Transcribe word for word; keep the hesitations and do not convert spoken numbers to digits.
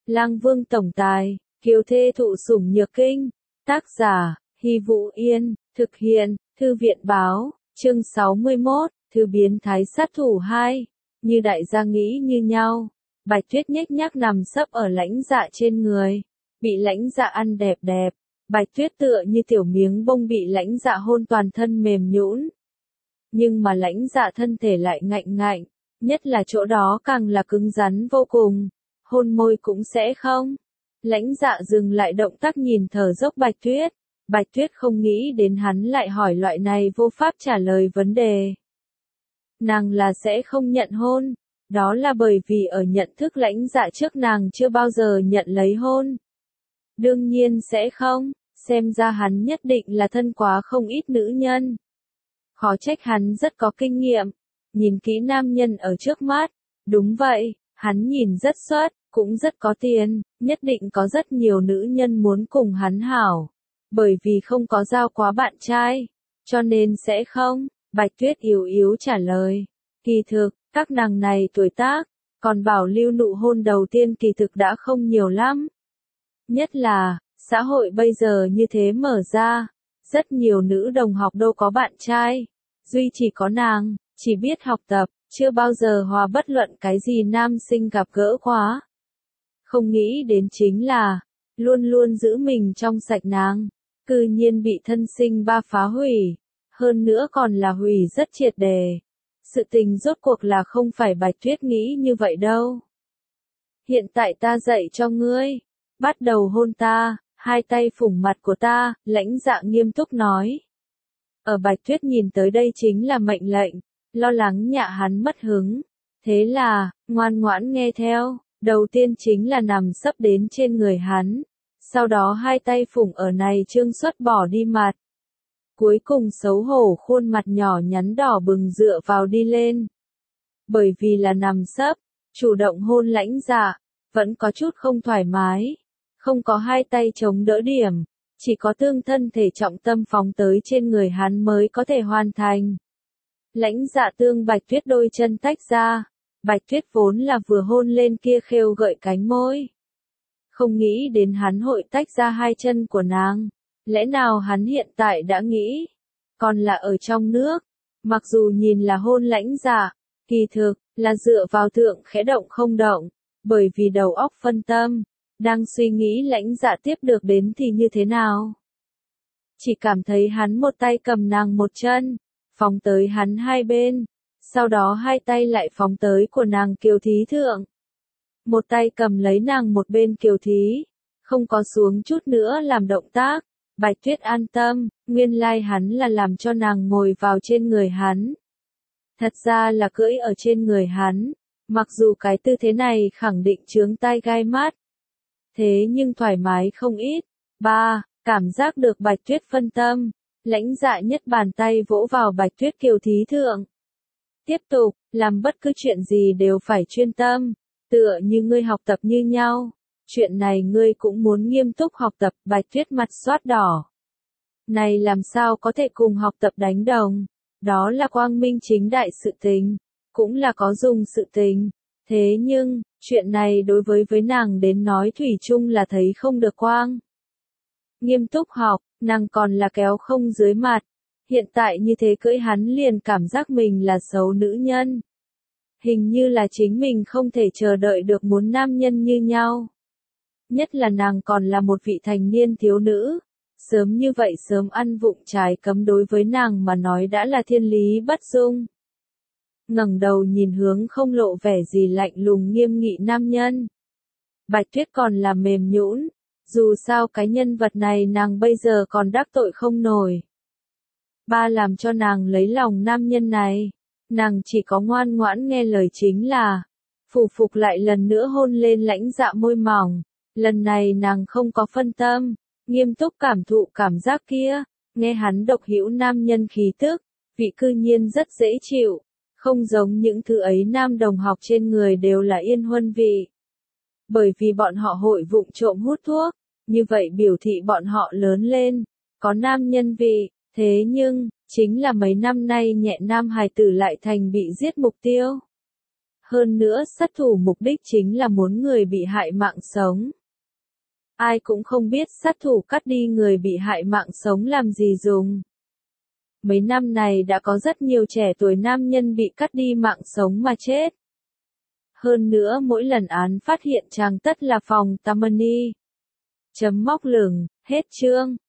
Lang Vương tổng tài, kiều thê thụ sủng nhược kinh. Tác giả, Hy Vũ Yên, thực hiện, Thư viện báo, chương sáu mươi mốt, Thư biến thái sát thủ hai. Như đại gia nghĩ như nhau, Bạch Tuyết nhếch nhác nằm sấp ở Lãnh Dạ trên người, bị Lãnh Dạ ăn đẹp đẹp. Bạch Tuyết tựa như tiểu miếng bông bị Lãnh Dạ hôn toàn thân mềm nhũn. Nhưng mà Lãnh Dạ thân thể lại ngạnh ngạnh, nhất là chỗ đó càng là cứng rắn vô cùng, hôn môi cũng sẽ không. Lãnh Dạ dừng lại động tác nhìn thở dốc Bạch Tuyết. Bạch Tuyết không nghĩ đến hắn lại hỏi loại này vô pháp trả lời vấn đề. Nàng là sẽ không nhận hôn, đó là bởi vì ở nhận thức Lãnh Dạ trước nàng chưa bao giờ nhận lấy hôn. Đương nhiên sẽ không, xem ra hắn nhất định là thân quá không ít nữ nhân. Khó trách hắn rất có kinh nghiệm, nhìn kỹ nam nhân ở trước mắt, đúng vậy, hắn nhìn rất xuất, cũng rất có tiền, nhất định có rất nhiều nữ nhân muốn cùng hắn hảo. Bởi vì không có giao quá bạn trai, cho nên sẽ không. Bạch Tuyết yếu yếu trả lời. Kỳ thực, các nàng này tuổi tác, còn bảo lưu nụ hôn đầu tiên kỳ thực đã không nhiều lắm. Nhất là, xã hội bây giờ như thế mở ra, rất nhiều nữ đồng học đâu có bạn trai, duy chỉ có nàng, chỉ biết học tập, chưa bao giờ hòa bất luận cái gì nam sinh gặp gỡ quá. Không nghĩ đến chính là, luôn luôn giữ mình trong sạch nàng, cư nhiên bị thân sinh ba phá hủy, hơn nữa còn là hủy rất triệt đề. Sự tình rốt cuộc là không phải Bạch Tuyết nghĩ như vậy đâu. Hiện tại ta dạy cho ngươi, bắt đầu hôn ta, hai tay phủng mặt của ta, Lãnh Dạ nghiêm túc nói. Ở Bạch Tuyết nhìn tới đây chính là mệnh lệnh, lo lắng nhạ hắn mất hứng. Thế là, ngoan ngoãn nghe theo, đầu tiên chính là nằm sấp đến trên người hắn. Sau đó hai tay phủng ở này trương xuất bỏ đi mặt. Cuối cùng xấu hổ khuôn mặt nhỏ nhắn đỏ bừng dựa vào đi lên. Bởi vì là nằm sấp, chủ động hôn Lãnh Dạ, vẫn có chút không thoải mái. Không có hai tay chống đỡ điểm, chỉ có tương thân thể trọng tâm phóng tới trên người hắn mới có thể hoàn thành. Lãnh Dạ tương Bạch Tuyết đôi chân tách ra, Bạch Tuyết vốn là vừa hôn lên kia khêu gợi cánh môi. Không nghĩ đến hắn hội tách ra hai chân của nàng, lẽ nào hắn hiện tại đã nghĩ, còn là ở trong nước, mặc dù nhìn là hôn Lãnh Dạ, kỳ thực, là dựa vào thượng khẽ động không động, bởi vì đầu óc phân tâm, đang suy nghĩ Lãnh Dạ tiếp được đến thì như thế nào. Chỉ cảm thấy hắn một tay cầm nàng một chân, phóng tới hắn hai bên, sau đó hai tay lại phóng tới của nàng kiều thí thượng. Một tay cầm lấy nàng một bên kiều thí, không có xuống chút nữa làm động tác. Bạch Tuyết an tâm, nguyên lai hắn là làm cho nàng ngồi vào trên người hắn. Thật ra là cưỡi ở trên người hắn, mặc dù cái tư thế này khẳng định chướng tai gai mắt. Thế nhưng thoải mái không ít. Ba, cảm giác được Bạch Tuyết phân tâm, Lãnh Dạ nhất bàn tay vỗ vào Bạch Tuyết kiều thí thượng. Tiếp tục, làm bất cứ chuyện gì đều phải chuyên tâm, tựa như ngươi học tập như nhau. Chuyện này ngươi cũng muốn nghiêm túc học tập. Bạch Tuyết mặt xoát đỏ. Này làm sao có thể cùng học tập đánh đồng, đó là quang minh chính đại sự tình, cũng là có dùng sự tình. Thế nhưng, chuyện này đối với với nàng đến nói thủy chung là thấy không được quang. Nghiêm túc học, nàng còn là kéo không dưới mặt. Hiện tại như thế cưỡi hắn liền cảm giác mình là xấu nữ nhân. Hình như là chính mình không thể chờ đợi được muốn nam nhân như nhau. Nhất là nàng còn là một vị thành niên thiếu nữ. Sớm như vậy sớm ăn vụng trái cấm đối với nàng mà nói đã là thiên lý bất dung. Ngẩng đầu nhìn hướng không lộ vẻ gì lạnh lùng nghiêm nghị nam nhân. Bạch Tuyết còn là mềm nhũn, dù sao cái nhân vật này nàng bây giờ còn đắc tội không nổi. Ba làm cho nàng lấy lòng nam nhân này, nàng chỉ có ngoan ngoãn nghe lời chính là, phủ phục lại lần nữa hôn lên Lãnh Dạ môi mỏng. Lần này nàng không có phân tâm, nghiêm túc cảm thụ cảm giác kia, nghe hắn độc hữu nam nhân khí tức, vị cư nhiên rất dễ chịu, không giống những thứ ấy nam đồng học trên người đều là yên huân vị. Bởi vì bọn họ hội vụng trộm hút thuốc, như vậy biểu thị bọn họ lớn lên, có nam nhân vị, thế nhưng, chính là mấy năm nay nhẹ nam hài tử lại thành bị giết mục tiêu. Hơn nữa sát thủ mục đích chính là muốn người bị hại mạng sống. Ai cũng không biết sát thủ cắt đi người bị hại mạng sống làm gì dùng. Mấy năm này đã có rất nhiều trẻ tuổi nam nhân bị cắt đi mạng sống mà chết. Hơn nữa mỗi lần án phát hiện chàng tất là phòng Tammany. Chấm móc lửng, hết chương.